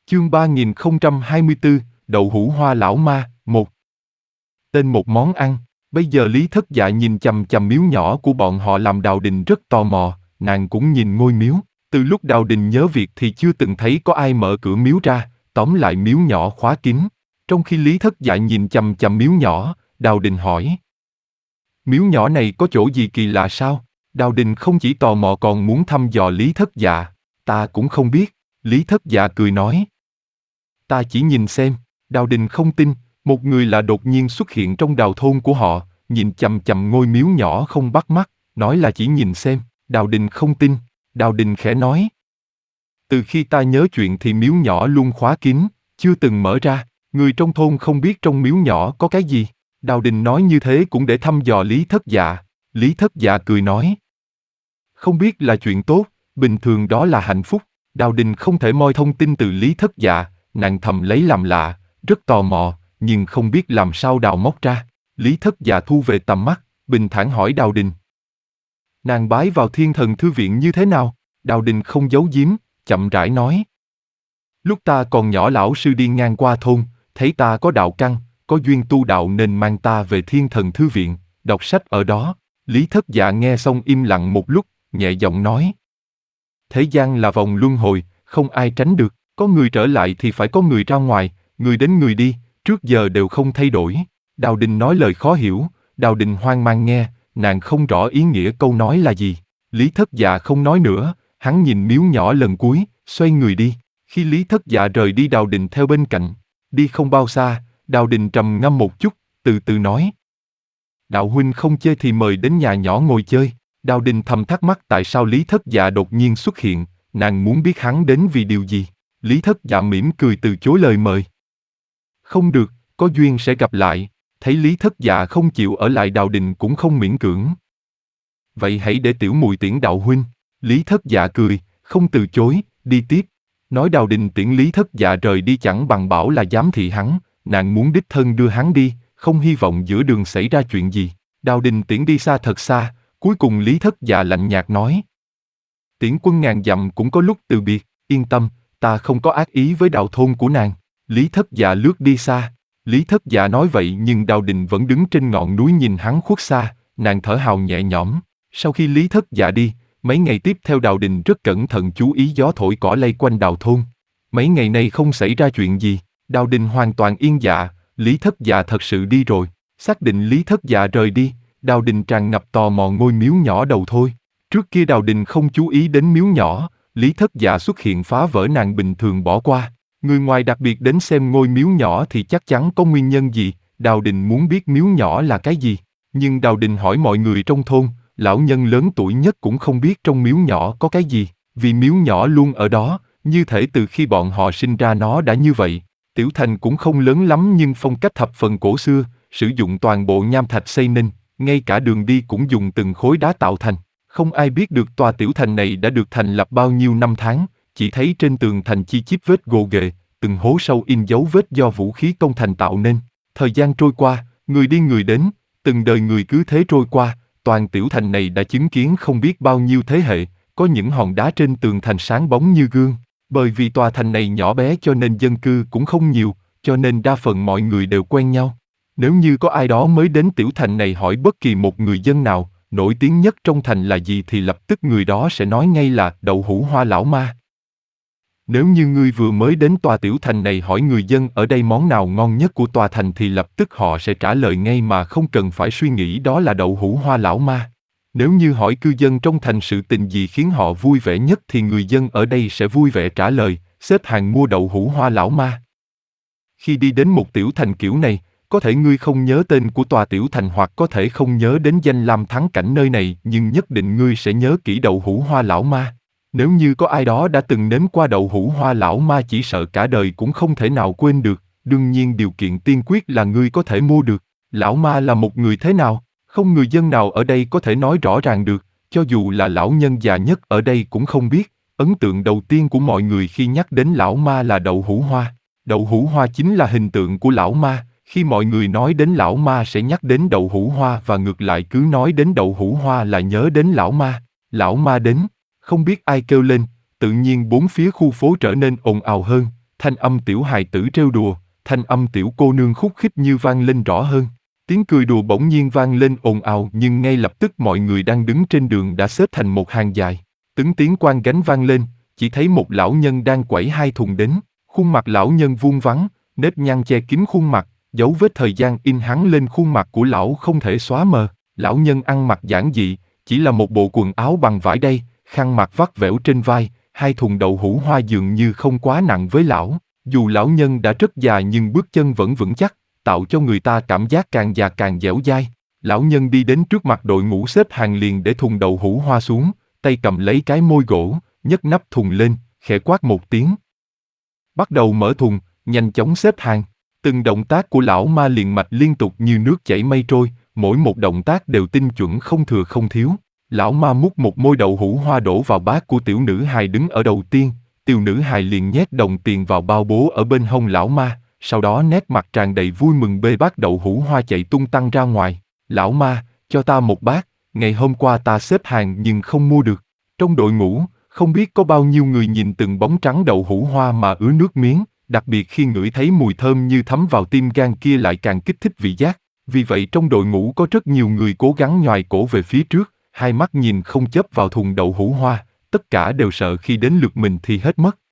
Chương 3024, Đậu hũ hoa lão ma, 1. Tên một món ăn. Bây giờ Lý Thất Dạ nhìn chằm chằm miếu nhỏ của bọn họ làm Đào Đình rất tò mò, nàng cũng nhìn ngôi miếu. Từ lúc Đào Đình nhớ việc thì chưa từng thấy có ai mở cửa miếu ra, tóm lại miếu nhỏ khóa kín. Trong khi Lý Thất Dạ nhìn chằm chằm miếu nhỏ, Đào Đình hỏi. Miếu nhỏ này có chỗ gì kỳ lạ sao? Đào Đình không chỉ tò mò còn muốn thăm dò Lý Thất Dạ. Ta cũng không biết, Lý Thất Dạ cười nói. Ta chỉ nhìn xem. Đào Đình không tin, một người lạ đột nhiên xuất hiện trong đào thôn của họ, nhìn chằm chằm ngôi miếu nhỏ không bắt mắt, nói là chỉ nhìn xem. Đào Đình không tin. Đào Đình khẽ nói. Từ khi ta nhớ chuyện thì miếu nhỏ luôn khóa kín, chưa từng mở ra, người trong thôn không biết trong miếu nhỏ có cái gì. Đào Đình nói như thế cũng để thăm dò Lý Thất Dạ. Lý Thất Dạ cười nói. Không biết là chuyện tốt, bình thường đó là hạnh phúc. Đào Đình không thể moi thông tin từ Lý Thất Dạ, nàng thầm lấy làm lạ, rất tò mò, nhưng không biết làm sao đào móc ra. Lý Thất Dạ thu về tầm mắt, bình thản hỏi Đào Đình. Nàng bái vào Thiên Thần Thư Viện như thế nào? Đào Đình không giấu giếm, chậm rãi nói. Lúc ta còn nhỏ lão sư đi ngang qua thôn, thấy ta có đạo căn, có duyên tu đạo nên mang ta về Thiên Thần Thư Viện, đọc sách ở đó. Lý Thất Dạ nghe xong im lặng một lúc, nhẹ giọng nói. Thế gian là vòng luân hồi, không ai tránh được, có người trở lại thì phải có người ra ngoài, người đến người đi, trước giờ đều không thay đổi. Đào Đình nói lời khó hiểu, Đào Đình hoang mang nghe, nàng không rõ ý nghĩa câu nói là gì. Lý Thất Dạ không nói nữa, hắn nhìn miếu nhỏ lần cuối, xoay người đi. Khi Lý Thất Dạ rời đi Đào Đình theo bên cạnh, đi không bao xa, Đào Đình trầm ngâm một chút, từ từ nói. Đạo huynh không chơi thì mời đến nhà nhỏ ngồi chơi. Đào Đình thầm thắc mắc tại sao Lý Thất Dạ đột nhiên xuất hiện, nàng muốn biết hắn đến vì điều gì. Lý Thất Dạ mỉm cười từ chối lời mời. Không được, có duyên sẽ gặp lại. Thấy Lý Thất Dạ không chịu ở lại Đào Đình cũng không miễn cưỡng. Vậy hãy để tiểu mùi tiễn đạo huynh. Lý Thất Dạ cười, không từ chối, đi tiếp. Nói Đào Đình tiễn Lý Thất Dạ rời đi chẳng bằng bảo là giám thị hắn, nàng muốn đích thân đưa hắn đi, không hy vọng giữa đường xảy ra chuyện gì. Đào Đình tiễn đi xa thật xa, cuối cùng Lý Thất Dạ lạnh nhạt nói. Tiễn quân ngàn dặm cũng có lúc từ biệt, yên tâm, ta không có ác ý với đạo thôn của nàng. Lý Thất Dạ lướt đi xa. Lý Thất Dạ nói vậy nhưng Đào Đình vẫn đứng trên ngọn núi nhìn hắn khuất xa, nàng thở hào nhẹ nhõm. Sau khi Lý Thất Dạ đi, mấy ngày tiếp theo Đào Đình rất cẩn thận chú ý gió thổi cỏ lay quanh đào thôn. Mấy ngày nay không xảy ra chuyện gì, Đào Đình hoàn toàn yên dạ, Lý Thất Dạ thật sự đi rồi. Xác định Lý Thất Dạ rời đi, Đào Đình tràn ngập tò mò ngôi miếu nhỏ đầu thôi. Trước kia Đào Đình không chú ý đến miếu nhỏ, Lý Thất Dạ xuất hiện phá vỡ nàng bình thường bỏ qua. Người ngoài đặc biệt đến xem ngôi miếu nhỏ thì chắc chắn có nguyên nhân gì, Đào Đình muốn biết miếu nhỏ là cái gì. Nhưng Đào Đình hỏi mọi người trong thôn, lão nhân lớn tuổi nhất cũng không biết trong miếu nhỏ có cái gì, vì miếu nhỏ luôn ở đó, như thể từ khi bọn họ sinh ra nó đã như vậy. Tiểu thành cũng không lớn lắm nhưng phong cách thập phần cổ xưa, sử dụng toàn bộ nham thạch xây nên, ngay cả đường đi cũng dùng từng khối đá tạo thành. Không ai biết được tòa tiểu thành này đã được thành lập bao nhiêu năm tháng, chỉ thấy trên tường thành chi chít vết gồ ghề, từng hố sâu in dấu vết do vũ khí công thành tạo nên. Thời gian trôi qua, người đi người đến, từng đời người cứ thế trôi qua, toàn tiểu thành này đã chứng kiến không biết bao nhiêu thế hệ, có những hòn đá trên tường thành sáng bóng như gương. Bởi vì tòa thành này nhỏ bé cho nên dân cư cũng không nhiều, cho nên đa phần mọi người đều quen nhau. Nếu như có ai đó mới đến tiểu thành này hỏi bất kỳ một người dân nào, nổi tiếng nhất trong thành là gì thì lập tức người đó sẽ nói ngay là đậu hũ hoa lão ma. Nếu như ngươi vừa mới đến tòa tiểu thành này hỏi người dân ở đây món nào ngon nhất của tòa thành thì lập tức họ sẽ trả lời ngay mà không cần phải suy nghĩ đó là đậu hũ hoa lão ma. Nếu như hỏi cư dân trong thành sự tình gì khiến họ vui vẻ nhất thì người dân ở đây sẽ vui vẻ trả lời, xếp hàng mua đậu hũ hoa lão ma. Khi đi đến một tiểu thành kiểu này, có thể ngươi không nhớ tên của tòa tiểu thành hoặc có thể không nhớ đến danh lam thắng cảnh nơi này nhưng nhất định ngươi sẽ nhớ kỹ đậu hũ hoa lão ma. Nếu như có ai đó đã từng nếm qua đậu hũ hoa lão ma chỉ sợ cả đời cũng không thể nào quên được, đương nhiên điều kiện tiên quyết là ngươi có thể mua được. Lão ma là một người thế nào? Không người dân nào ở đây có thể nói rõ ràng được, cho dù là lão nhân già nhất ở đây cũng không biết. Ấn tượng đầu tiên của mọi người khi nhắc đến lão ma là đậu hũ hoa. Đậu hũ hoa chính là hình tượng của lão ma, khi mọi người nói đến lão ma sẽ nhắc đến đậu hũ hoa và ngược lại cứ nói đến đậu hũ hoa là nhớ đến lão ma. Lão ma đến, không biết ai kêu lên, tự nhiên bốn phía khu phố trở nên ồn ào hơn, Thanh âm tiểu hài tử trêu đùa, thanh âm tiểu cô nương khúc khích như vang lên rõ hơn. Tiếng cười đùa bỗng nhiên vang lên ồn ào, nhưng ngay lập tức mọi người đang đứng trên đường đã xếp thành một hàng dài. Từng tiếng quan gánh vang lên, chỉ thấy một lão nhân đang quẩy hai thùng đến. Khuôn mặt lão nhân vuông vắn, nếp nhăn che kín khuôn mặt, dấu vết thời gian in hằn lên khuôn mặt của lão không thể xóa mờ. Lão nhân ăn mặc giản dị, chỉ là một bộ quần áo bằng vải đay, khăn mặt vắt vẻo trên vai, hai thùng đậu hũ hoa dường như không quá nặng với lão. Dù lão nhân đã rất già nhưng bước chân vẫn vững chắc, tạo cho người ta cảm giác càng già càng dẻo dai. Lão nhân đi đến trước mặt đội ngũ xếp hàng liền để thùng đậu hũ hoa xuống, tay cầm lấy cái môi gỗ, nhấc nắp thùng lên, khẽ quát một tiếng. Bắt đầu mở thùng, nhanh chóng xếp hàng. Từng động tác của lão ma liền mạch liên tục như nước chảy mây trôi, mỗi một động tác đều tinh chuẩn không thừa không thiếu. Lão ma múc một môi đậu hũ hoa đổ vào bát của tiểu nữ hài đứng ở đầu tiên, tiểu nữ hài liền nhét đồng tiền vào bao bố ở bên hông lão ma, sau đó nét mặt tràn đầy vui mừng bê bát đậu hũ hoa chạy tung tăng ra ngoài. Lão ma, cho ta một bát, ngày hôm qua ta xếp hàng nhưng không mua được. Trong đội ngũ, không biết có bao nhiêu người nhìn từng bóng trắng đậu hũ hoa mà ứa nước miếng, đặc biệt khi ngửi thấy mùi thơm như thấm vào tim gan kia lại càng kích thích vị giác. Vì vậy trong đội ngũ có rất nhiều người cố gắng nhoài cổ về phía trước, hai mắt nhìn không chớp vào thùng đậu hũ hoa, tất cả đều sợ khi đến lượt mình thì hết mất.